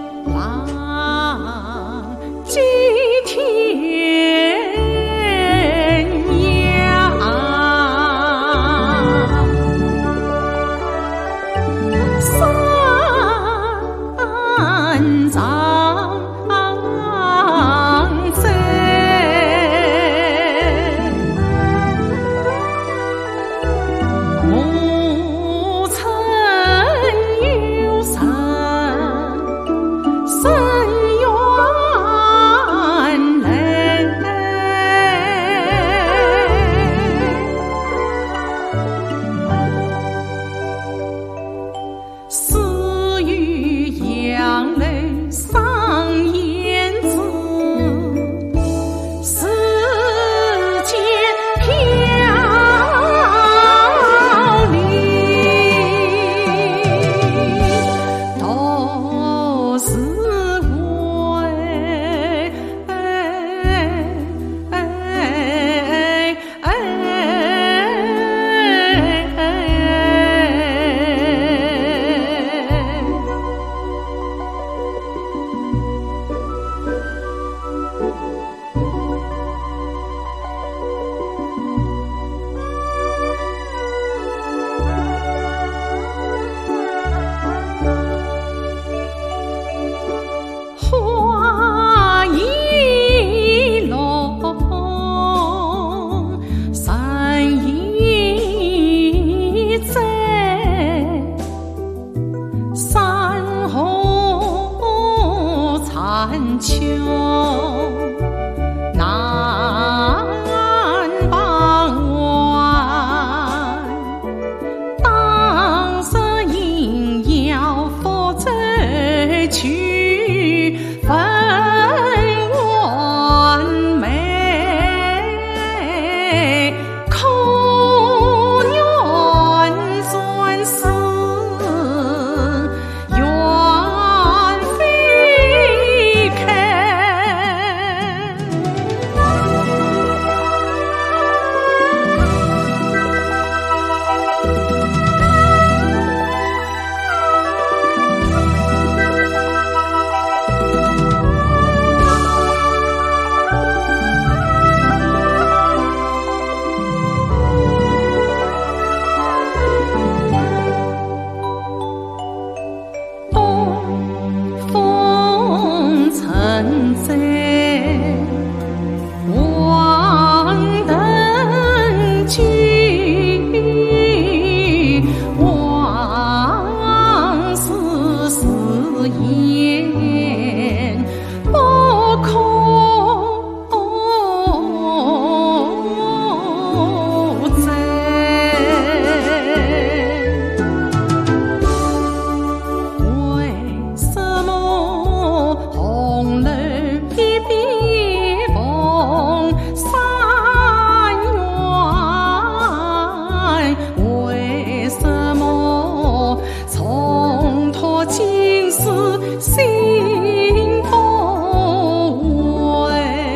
望今天环球南傍晚，当时应要负责去分完美，可愿算是缘非肯。风尘在，望灯去，往事是言不可再。为什么红楼一笔逢三元？为什么从托今世心不稳？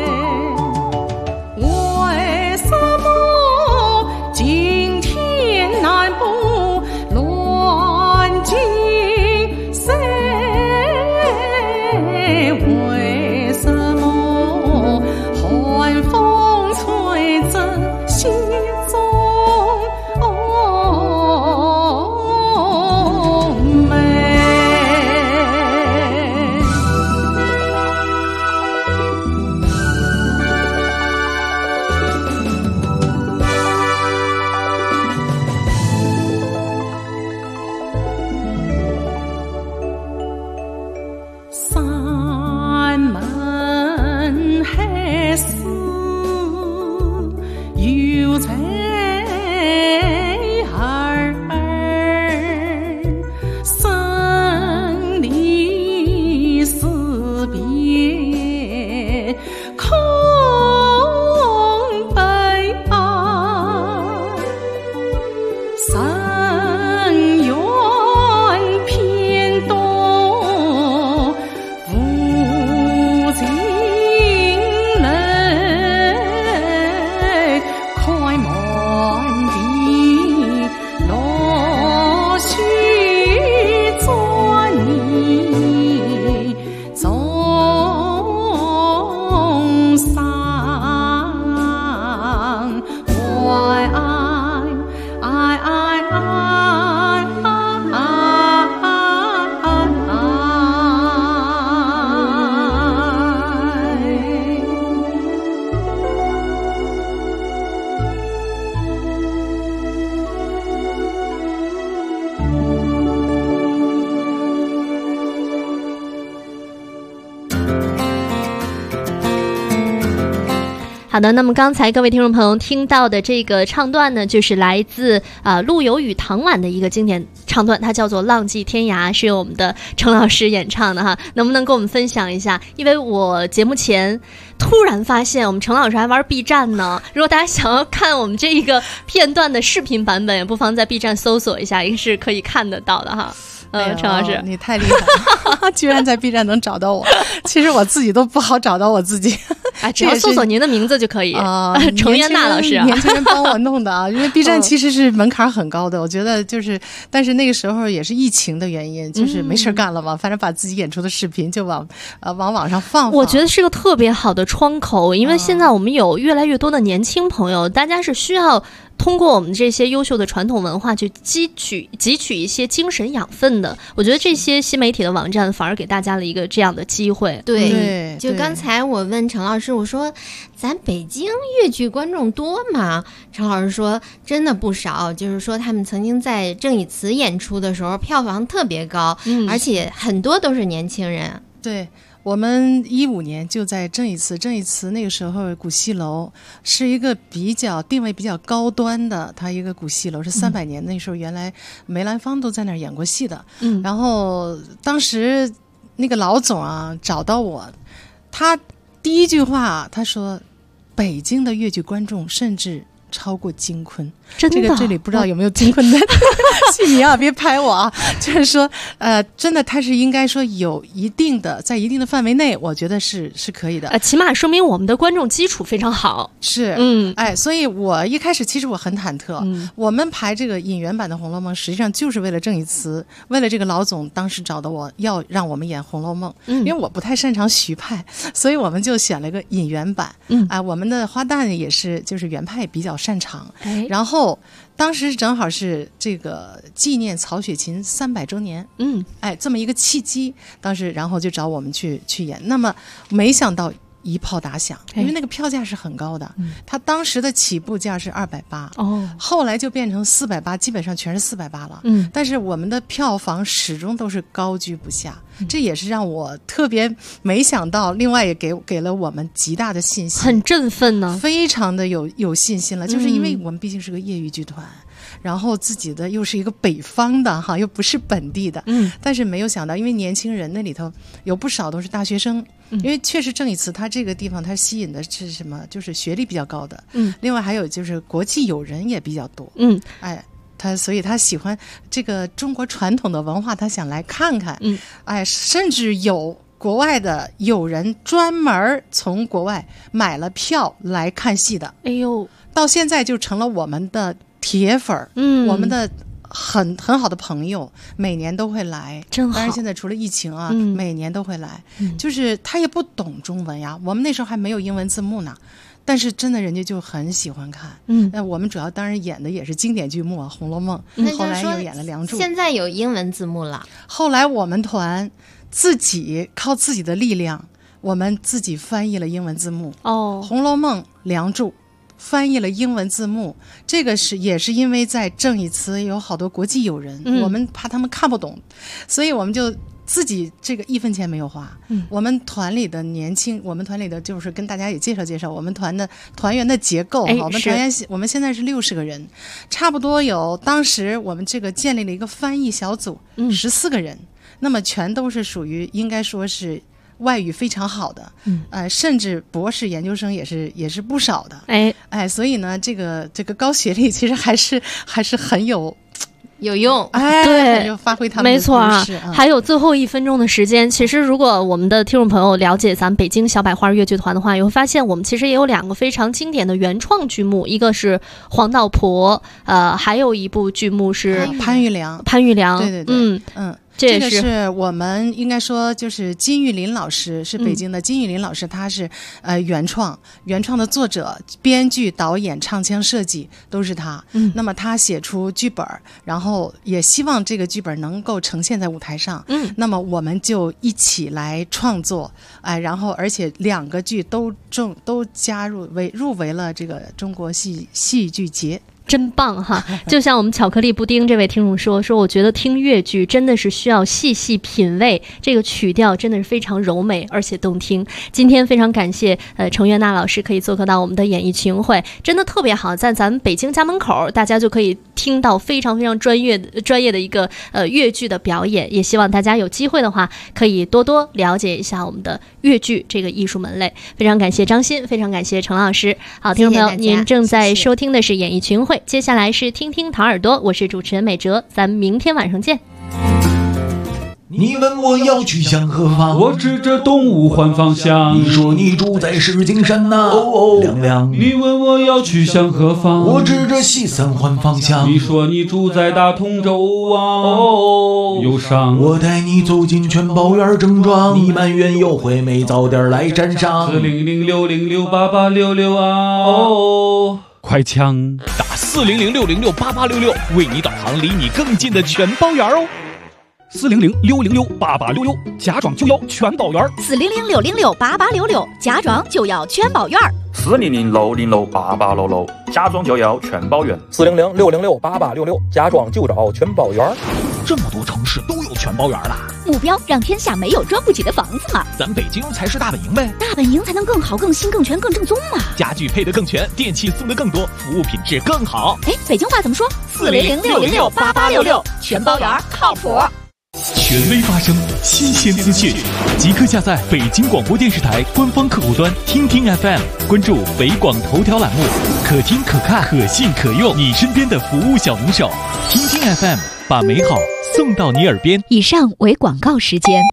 为什么今天难不乱尽谁？为什么寒风吹着心中美？山盟海誓犹在耳，生离死别空悲哀，深缘偏多无情泪，开满地落絮作泥，终伤怀爱爱爱爱好的，那么刚才各位听众朋友听到的这个唱段呢，就是来自陆游与唐婉的一个经典唱段，它叫做《浪迹天涯》，是由我们的程老师演唱的哈。能不能跟我们分享一下？因为我节目前突然发现我们程老师还玩 B 站呢，如果大家想要看我们这一个片段的视频版本，也不妨在 B 站搜索一下，也是可以看得到的哈。程老师， 你太厉害了，居然在 B 站能找到我。其实我自己都不好找到我自己， 只要搜索您的名字就可以。程渊娜老师， 年轻人帮我弄的啊，因为 B 站其实是门槛很高的，我觉得就是，但是那个时候也是疫情的原因，就是没事干了嘛，反正把自己演出的视频就往网上放。 我觉得是个特别好的窗口，因为现在我们有越来越多的年轻朋友，大家是需要通过我们这些优秀的传统文化去汲取一些精神养分的。我觉得这些新媒体的网站反而给大家了一个这样的机会。 对，就刚才我问程老师，我说咱北京粤剧观众多吗？程老师说真的不少，就是说他们曾经在郑以慈演出的时候票房特别高，而且很多都是年轻人。 对，我们15年就在正义祠那个时候古戏楼是一个定位比较高端的，它一个古戏楼是300年，那时候原来梅兰芳都在那儿演过戏的。然后当时那个老总啊找到我，他第一句话他说，北京的越剧观众甚至超过京昆。 真的， 这里不知道有没有京昆的戏迷啊，别拍我啊。就是说，真的，它是应该说有在一定的范围内，我觉得是可以的。 起码说明我们的观众基础非常好。 是，所以我一开始其实我很忐忑。我们排这个引援版的《红楼梦》，实际上就是为了正义祠，为了这个老总当时找的我要让我们演《红楼梦》，因为我不太擅长徐派，所以我们就选了一个引援版。我们的花旦也是就是原派比较擅长，然后。当时正好是这个纪念曹雪芹300周年，这么一个契机，当时然后就找我们去演，那么没想到一炮打响，因为那个票价是很高的，它当时的起步价是280，后来就变成480，基本上全是480了，但是我们的票房始终都是高居不下，这也是让我特别没想到，另外也给了我们极大的信心， 很振奋呢， 非常的有信心了，就是因为我们毕竟是个业余剧团。然后自己的又是一个北方的哈，又不是本地的，但是没有想到，因为年轻人那里头有不少都是大学生，因为确实正义祠它这个地方它吸引的是什么，就是学历比较高的，另外还有就是国际友人也比较多，所以他喜欢这个中国传统的文化，他想来看看，甚至有国外的友人专门从国外买了票来看戏的，到现在就成了我们的铁粉儿，我们的很好的朋友，每年都会来，真好。当然现在除了疫情啊，每年都会来，就是他也不懂中文呀，我们那时候还没有英文字幕呢。但是真的人家就很喜欢看，那我们主要当然演的也是经典剧目《红楼梦》，后来又演了《梁祝》， 现在有英文字幕了。 后来我们团自己靠自己的力量，我们自己翻译了英文字幕，《红楼梦》《梁祝》翻译了英文字幕，这个也是因为在正义祠有好多国际友人，我们怕他们看不懂，所以我们就自己这个1分钱没有花。我们团里的我们团里的就是跟大家也介绍我们团的团员的结构，我们现在是60个人，差不多有当时我们这个建立了一个翻译小组，14个人，那么全都是属于应该说是外语非常好的，甚至博士研究生也是不少的，所以呢，这个高学历其实还是很有用， 对， 就发挥他们的没错啊。还有最后1分钟的时间，其实如果我们的听众朋友了解咱们北京小百花越剧团的话，也会发现我们其实也有2个非常经典的原创剧目，一个是《黄道婆》，还有一部剧目是潘玉良，对，这个是我们应该说就是金玉林老师，是北京的金玉林老师，他是原创的作者、编剧、导演、唱腔设计都是他。那么他写出剧本，然后也希望这个剧本能够呈现在舞台上。那么我们就一起来创作，然后而且2个剧都入围了这个中国戏剧节。 真棒哈！就像我们巧克力布丁这位听众说，我觉得听越剧真的是需要细细品味，这个曲调真的是非常柔美而且动听。今天非常感谢程月娜老师可以做客到我们的演艺群会，真的特别好，在咱们北京家门口，大家就可以听到非常非常专业的一个越剧的表演。也希望大家有机会的话，可以多多了解一下我们的越剧这个艺术门类。非常感谢张欣，非常感谢程老师。好，听众朋友，您正在收听的是演艺群会。接下来是听听桃耳朵，我是主持人美哲，咱们明天晚上见。 你问我要去向何方， 我指着东吴换方向。 你说你住在石景山呐，亮亮。 你问我要去向何方， 我指着西三环方向。 你说你住在大同州啊，忧伤。 我带你走进全宝园正庄，你埋怨有惠美，早点来沾上。 400-606-8866啊，快枪打400-606-8866，为你导航离你更近的全包圆哦。 400-606-8866，家装就要全包圆。 400-606-8866，家装就要全包圆。 400-606-8866，家装就要全包圆。 400-606-8866，家装就找全包圆。 这么多城市都有全包园了。 目标让天下没有装不起的房子嘛。 咱北京才是大本营呗。 大本营才能更好、更新、更全、更正宗嘛。 家具配得更全，电器送得更多，服务品质更好。 哎，北京话怎么说？400-606-8866，全包园靠谱。 权威发声，新鲜资讯，即刻下载北京广播电视台官方客户端听听 FM， 关注北广头条栏目，可听可看可信可用，你身边的服务小能手。听听 FM， 把美好送到你耳边。 以上为广告时间。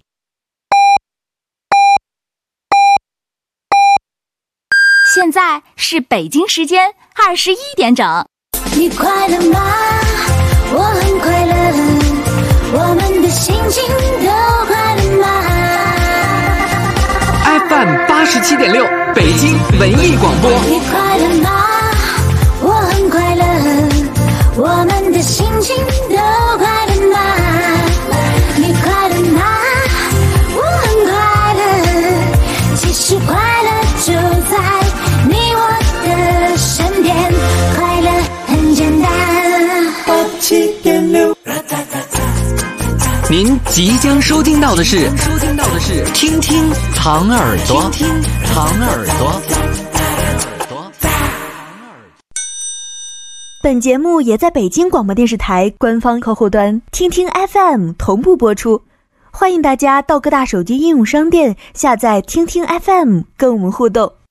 现在是北京时间21点整。 你快乐吗？我很快乐。我们的心情都快乐吗 ？FM 87.6，北京文艺广播。 你快乐吗？我很快乐。我们的心情都快乐吗？你快乐吗？我很快乐。其实快乐就在你我的身边，快乐很简单。87.6。 您即将收听到的是听听藏耳朵，藏耳朵。 本节目也在北京广播电视台官方客户端听听 FM 同步播出，欢迎大家到各大手机应用商店下载听听 FM 跟我们互动。